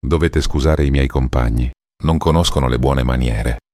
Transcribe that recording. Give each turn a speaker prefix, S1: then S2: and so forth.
S1: Dovete scusare i miei compagni. Non conoscono le buone maniere.